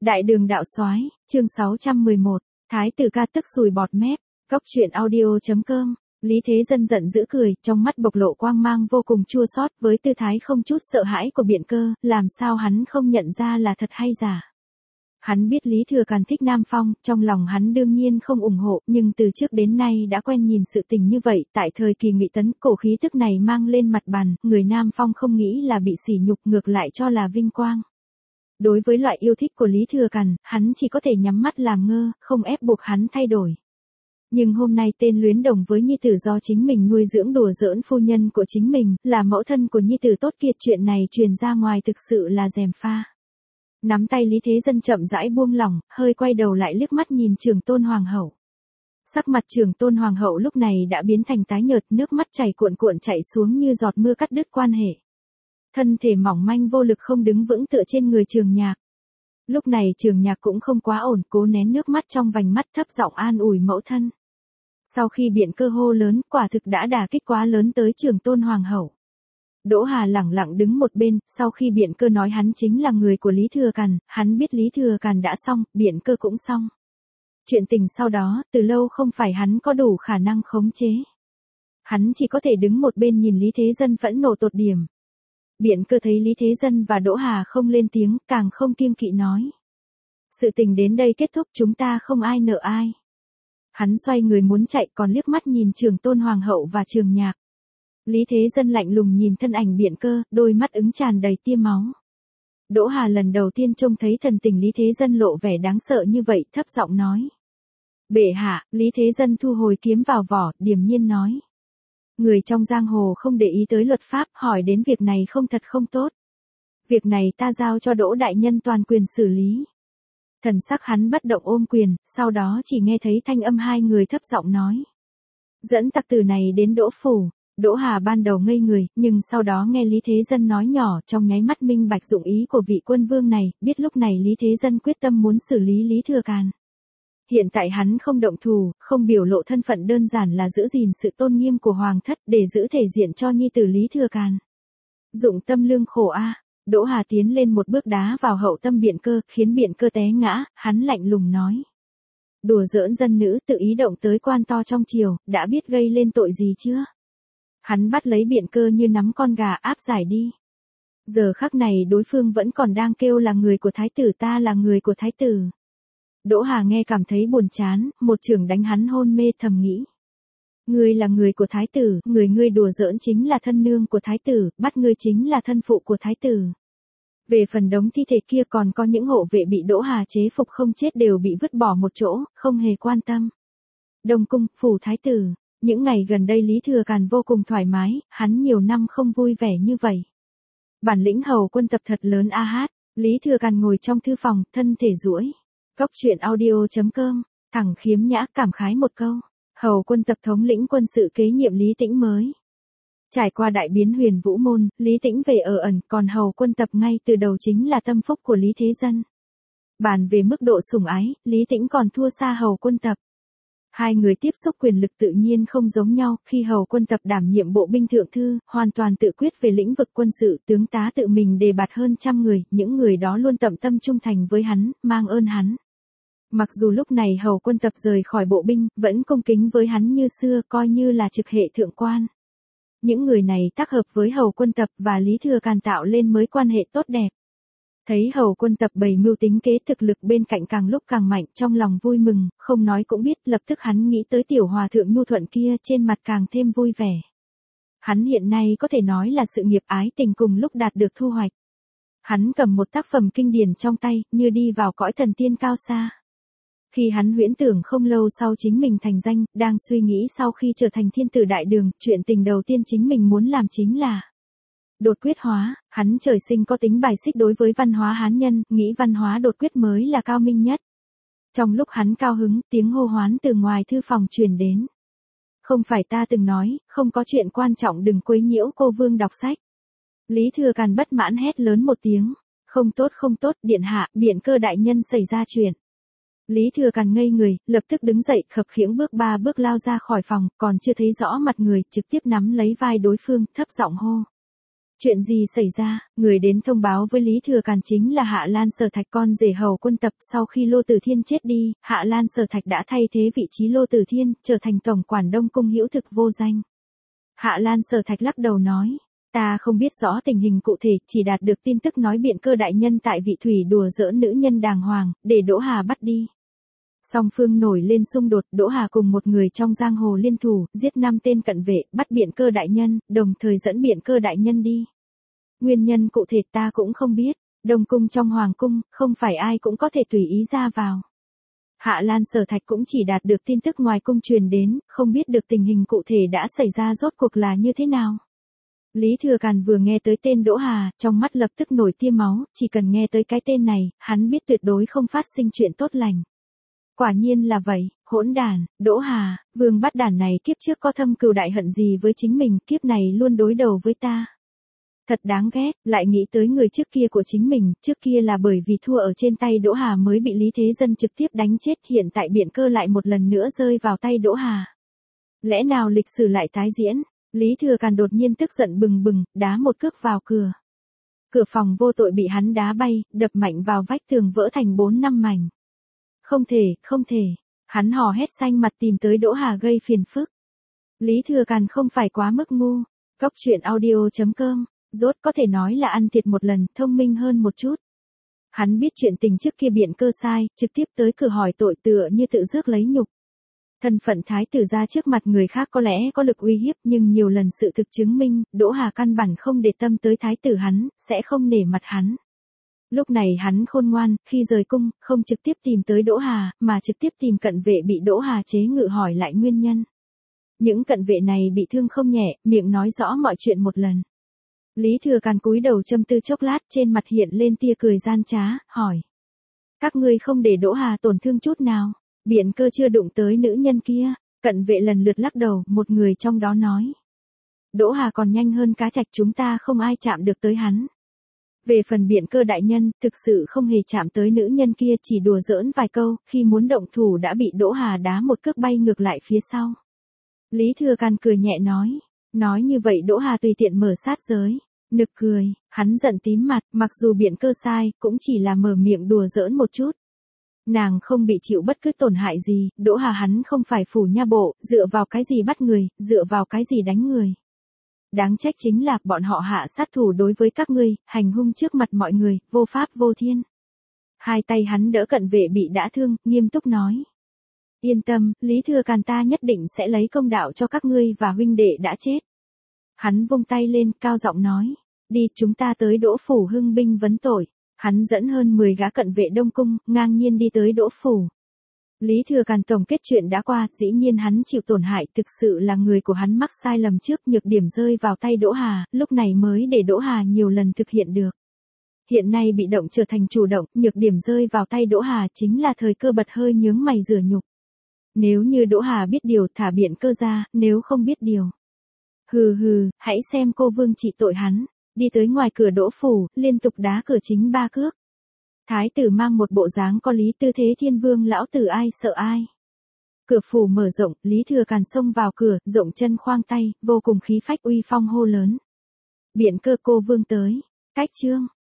Đại đường đạo soái, chương 611, Thái tử ca tức sùi bọt mép, Cóc truyện audio.com. Lý Thế Dân giận dữ cười, trong mắt bộc lộ quang mang vô cùng chua xót, với tư thái không chút sợ hãi của Biện Cơ, làm sao hắn không nhận ra là thật hay giả. Hắn biết Lý Thừa Càn thích Nam Phong, trong lòng hắn đương nhiên không ủng hộ, nhưng từ trước đến nay đã quen nhìn sự tình như vậy, tại thời kỳ Ngụy Tấn, cổ khí tức này mang lên mặt bàn, người Nam Phong không nghĩ là bị sỉ nhục, ngược lại cho là vinh quang. Đối với loại yêu thích của Lý Thừa Càn, hắn chỉ có thể nhắm mắt làm ngơ, không ép buộc hắn thay đổi. Nhưng hôm nay tên luyến đồng với nhi tử do chính mình nuôi dưỡng đùa giỡn phu nhân của chính mình, là mẫu thân của nhi tử tốt kiệt, chuyện này truyền ra ngoài thực sự là gièm pha. Nắm tay Lý Thế Dân chậm rãi buông lỏng, hơi quay đầu lại liếc mắt nhìn Trưởng Tôn Hoàng hậu. Sắc mặt Trưởng Tôn Hoàng hậu lúc này đã biến thành tái nhợt, nước mắt chảy cuộn cuộn chảy xuống như giọt mưa cắt đứt quan hệ. Thân thể mỏng manh vô lực không đứng vững tựa trên người Trường Nhạc. Lúc này Trường Nhạc cũng không quá ổn, cố nén nước mắt trong vành mắt, thấp giọng an ủi mẫu thân. Sau khi Biện Cơ hô lớn, quả thực đã đả kích quá lớn tới Trưởng Tôn Hoàng hậu. Đỗ Hà lẳng lặng đứng một bên, sau khi Biện Cơ nói hắn chính là người của Lý Thừa Càn, hắn biết Lý Thừa Càn đã xong, Biện Cơ cũng xong. Chuyện tình sau đó, từ lâu không phải hắn có đủ khả năng khống chế. Hắn chỉ có thể đứng một bên nhìn Lý Thế Dân phẫn nộ tột điểm. Biện Cơ thấy Lý Thế Dân và Đỗ Hà không lên tiếng, càng không kiêng kỵ nói. Sự tình đến đây kết thúc, chúng ta không ai nợ ai. Hắn xoay người muốn chạy, còn liếc mắt nhìn Trưởng Tôn Hoàng hậu và Trường Nhạc. Lý Thế Dân lạnh lùng nhìn thân ảnh Biện Cơ, đôi mắt ứng tràn đầy tia máu. Đỗ Hà lần đầu tiên trông thấy thần tình Lý Thế Dân lộ vẻ đáng sợ như vậy, thấp giọng nói. Bệ hạ, Lý Thế Dân thu hồi kiếm vào vỏ, điềm nhiên nói. Người trong giang hồ không để ý tới luật pháp, hỏi đến việc này không thật không tốt. Việc này ta giao cho Đỗ đại nhân toàn quyền xử lý. Thần sắc hắn bất động ôm quyền, sau đó chỉ nghe thấy thanh âm hai người thấp giọng nói. Dẫn tặc tử này đến Đỗ phủ. Đỗ Hà ban đầu ngây người, nhưng sau đó nghe Lý Thế Dân nói nhỏ, trong nháy mắt minh bạch dụng ý của vị quân vương này, biết lúc này Lý Thế Dân quyết tâm muốn xử lý Lý Thừa Càn. Hiện tại hắn không động thủ, không biểu lộ thân phận, đơn giản là giữ gìn sự tôn nghiêm của hoàng thất để giữ thể diện cho nhi tử Lý Thừa Càn. Dụng tâm lương khổ a. Đỗ Hà tiến lên một bước đá vào hậu tâm Biện Cơ, khiến Biện Cơ té ngã, hắn lạnh lùng nói. Đùa giỡn dân nữ, tự ý động tới quan to trong triều, đã biết gây lên tội gì chưa? Hắn bắt lấy Biện Cơ như nắm con gà, áp giải đi. Giờ khắc này đối phương vẫn còn đang kêu là người của thái tử, ta là người của thái tử. Đỗ Hà nghe cảm thấy buồn chán, một chưởng đánh hắn hôn mê, thầm nghĩ. Ngươi là người của thái tử, người ngươi đùa giỡn chính là thân nương của thái tử, bắt ngươi chính là thân phụ của thái tử. Về phần đống thi thể kia còn có những hộ vệ bị Đỗ Hà chế phục không chết đều bị vứt bỏ một chỗ, không hề quan tâm. Đông cung, phủ thái tử. Những ngày gần đây Lý Thừa Càn vô cùng thoải mái, hắn nhiều năm không vui vẻ như vậy. Bản lĩnh hầu quân tập thật lớn a hát. Lý Thừa Càn ngồi trong thư phòng, thân thể duỗi. Cóc truyện audio.com, thẳng khiếm nhã cảm khái một câu. Hầu quân tập thống lĩnh quân sự kế nhiệm Lý Tĩnh mới. Trải qua đại biến Huyền Vũ môn, Lý Tĩnh về ở ẩn, còn hầu quân tập ngay từ đầu chính là tâm phúc của Lý Thế Dân. Bàn về mức độ sủng ái, Lý Tĩnh còn thua xa hầu quân tập. Hai người tiếp xúc quyền lực tự nhiên không giống nhau, khi hầu quân tập đảm nhiệm bộ binh thượng thư, hoàn toàn tự quyết về lĩnh vực quân sự, tướng tá tự mình đề bạt hơn 100 người, những người đó luôn tận tâm trung thành với hắn, mang ơn hắn. Mặc dù lúc này hầu quân tập rời khỏi bộ binh, vẫn cung kính với hắn như xưa, coi như là trực hệ thượng quan. Những người này tác hợp với hầu quân tập và Lý Thừa Càn tạo lên mới quan hệ tốt đẹp. Thấy hầu quân tập bày mưu tính kế, thực lực bên cạnh càng lúc càng mạnh, trong lòng vui mừng, không nói cũng biết, lập tức hắn nghĩ tới tiểu hòa thượng nhu thuận kia, trên mặt càng thêm vui vẻ. Hắn hiện nay có thể nói là sự nghiệp ái tình cùng lúc đạt được thu hoạch. Hắn cầm một tác phẩm kinh điển trong tay, như đi vào cõi thần tiên cao xa. Khi hắn huyễn tưởng không lâu sau chính mình thành danh, đang suy nghĩ sau khi trở thành thiên tử đại đường, chuyện tình đầu tiên chính mình muốn làm chính là đột quyết hóa. Hắn trời sinh có tính bài xích đối với văn hóa Hán nhân, nghĩ văn hóa đột quyết mới là cao minh nhất. Trong lúc hắn cao hứng, tiếng hô hoán từ ngoài thư phòng truyền đến. Không phải ta từng nói, không có chuyện quan trọng đừng quấy nhiễu cô vương đọc sách. Lý Thừa Càn bất mãn hét lớn một tiếng. Không tốt, điện hạ, Biện Cơ đại nhân xảy ra chuyện. Lý Thừa Càn ngây người, lập tức đứng dậy, khập khiễng bước 3 bước lao ra khỏi phòng, còn chưa thấy rõ mặt người, trực tiếp nắm lấy vai đối phương, thấp giọng hô. Chuyện gì xảy ra? Người đến thông báo với Lý Thừa Càn chính là Hạ Lan Sở Thạch, con rể Hầu Quân Tập. Sau khi Lô Tử Thiên chết đi, Hạ Lan Sở Thạch đã thay thế vị trí Lô Tử Thiên, trở thành tổng quản Đông Cung hữu thực vô danh. Hạ Lan Sở Thạch lắc đầu nói, ta không biết rõ tình hình cụ thể, chỉ đạt được tin tức nói Biện Cơ đại nhân tại Vị Thủy đùa giỡn nữ nhân đàng hoàng, để Đỗ Hà bắt đi. Song phương nổi lên xung đột, Đỗ Hà cùng một người trong giang hồ liên thủ, giết 5 tên cận vệ, bắt Biện Cơ đại nhân, đồng thời dẫn Biện Cơ đại nhân đi. Nguyên nhân cụ thể ta cũng không biết, Đông Cung trong Hoàng Cung, không phải ai cũng có thể tùy ý ra vào. Hạ Lan Sở Thạch cũng chỉ đạt được tin tức ngoài cung truyền đến, không biết được tình hình cụ thể đã xảy ra rốt cuộc là như thế nào. Lý Thừa Càn vừa nghe tới tên Đỗ Hà, trong mắt lập tức nổi tia máu, chỉ cần nghe tới cái tên này, hắn biết tuyệt đối không phát sinh chuyện tốt lành. Quả nhiên là vậy, hỗn đản, Đỗ Hà, vương bắt đản này kiếp trước có thâm cừu đại hận gì với chính mình, kiếp này luôn đối đầu với ta. Thật đáng ghét, lại nghĩ tới người trước kia của chính mình, trước kia là bởi vì thua ở trên tay Đỗ Hà mới bị Lý Thế Dân trực tiếp đánh chết, hiện tại Biện Cơ lại một lần nữa rơi vào tay Đỗ Hà. Lẽ nào lịch sử lại tái diễn? Lý Thừa Càn đột nhiên tức giận bừng bừng, đá một cước vào cửa. Cửa phòng vô tội bị hắn đá bay, đập mạnh vào vách tường vỡ thành 4-5 mảnh. Không thể, không thể. Hắn hò hét xanh mặt tìm tới Đỗ Hà gây phiền phức. Lý Thừa Càn không phải quá mức ngu. Cóc truyện audio.com, rốt có thể nói là ăn thiệt một lần, thông minh hơn một chút. Hắn biết chuyện tình trước kia Biện Cơ sai, trực tiếp tới cửa hỏi tội tựa như tự rước lấy nhục. Thân phận thái tử ra trước mặt người khác có lẽ có lực uy hiếp, nhưng nhiều lần sự thực chứng minh, Đỗ Hà căn bản không để tâm tới thái tử hắn, sẽ không nể mặt hắn. Lúc này hắn khôn ngoan, khi rời cung, không trực tiếp tìm tới Đỗ Hà, mà trực tiếp tìm cận vệ bị Đỗ Hà chế ngự hỏi lại nguyên nhân. Những cận vệ này bị thương không nhẹ, miệng nói rõ mọi chuyện một lần. Lý Thừa Càn cúi đầu châm tư chốc lát, trên mặt hiện lên tia cười gian trá, hỏi. Các ngươi không để Đỗ Hà tổn thương chút nào, Biện Cơ chưa đụng tới nữ nhân kia. Cận vệ lần lượt lắc đầu, một người trong đó nói. Đỗ Hà còn nhanh hơn cá trạch, chúng ta không ai chạm được tới hắn. Về phần Biện Cơ đại nhân, thực sự không hề chạm tới nữ nhân kia, chỉ đùa giỡn vài câu, khi muốn động thủ đã bị Đỗ Hà đá một cước bay ngược lại phía sau. Lý Thừa Càn cười nhẹ nói như vậy Đỗ Hà tùy tiện mở sát giới. Nực cười, hắn giận tím mặt, mặc dù Biện Cơ sai, cũng chỉ là mở miệng đùa giỡn một chút. Nàng không bị chịu bất cứ tổn hại gì, Đỗ Hà hắn không phải phủ nha bộ, dựa vào cái gì bắt người, dựa vào cái gì đánh người. Đáng trách chính là bọn họ hạ sát thủ đối với các ngươi, hành hung trước mặt mọi người, vô pháp vô thiên. Hai tay hắn đỡ cận vệ bị đã thương, nghiêm túc nói. Yên tâm, Lý Thừa Càn ta nhất định sẽ lấy công đạo cho các ngươi và huynh đệ đã chết. Hắn vung tay lên, cao giọng nói. Đi, chúng ta tới Đỗ phủ hưng binh vấn tội. Hắn dẫn hơn 10 gã cận vệ Đông Cung, ngang nhiên đi tới Đỗ phủ. Lý Thừa Càn tổng kết chuyện đã qua, dĩ nhiên hắn chịu tổn hại, thực sự là người của hắn mắc sai lầm trước, nhược điểm rơi vào tay Đỗ Hà, lúc này mới để Đỗ Hà nhiều lần thực hiện được. Hiện nay bị động trở thành chủ động, nhược điểm rơi vào tay Đỗ Hà chính là thời cơ bật hơi nhướng mày rửa nhục. Nếu như Đỗ Hà biết điều thả Biện Cơ ra, nếu không biết điều. Hừ hừ, hãy xem cô vương trị tội hắn. Đi tới ngoài cửa Đỗ phủ, liên tục đá cửa chính 3 cước. Thái tử mang một bộ dáng có lý tư thế thiên vương lão tử ai sợ ai. Cửa phủ mở rộng, Lý Thừa Càn xông vào cửa, rộng chân khoang tay, vô cùng khí phách uy phong hô lớn. Biện Cơ cô vương tới. Cách chương.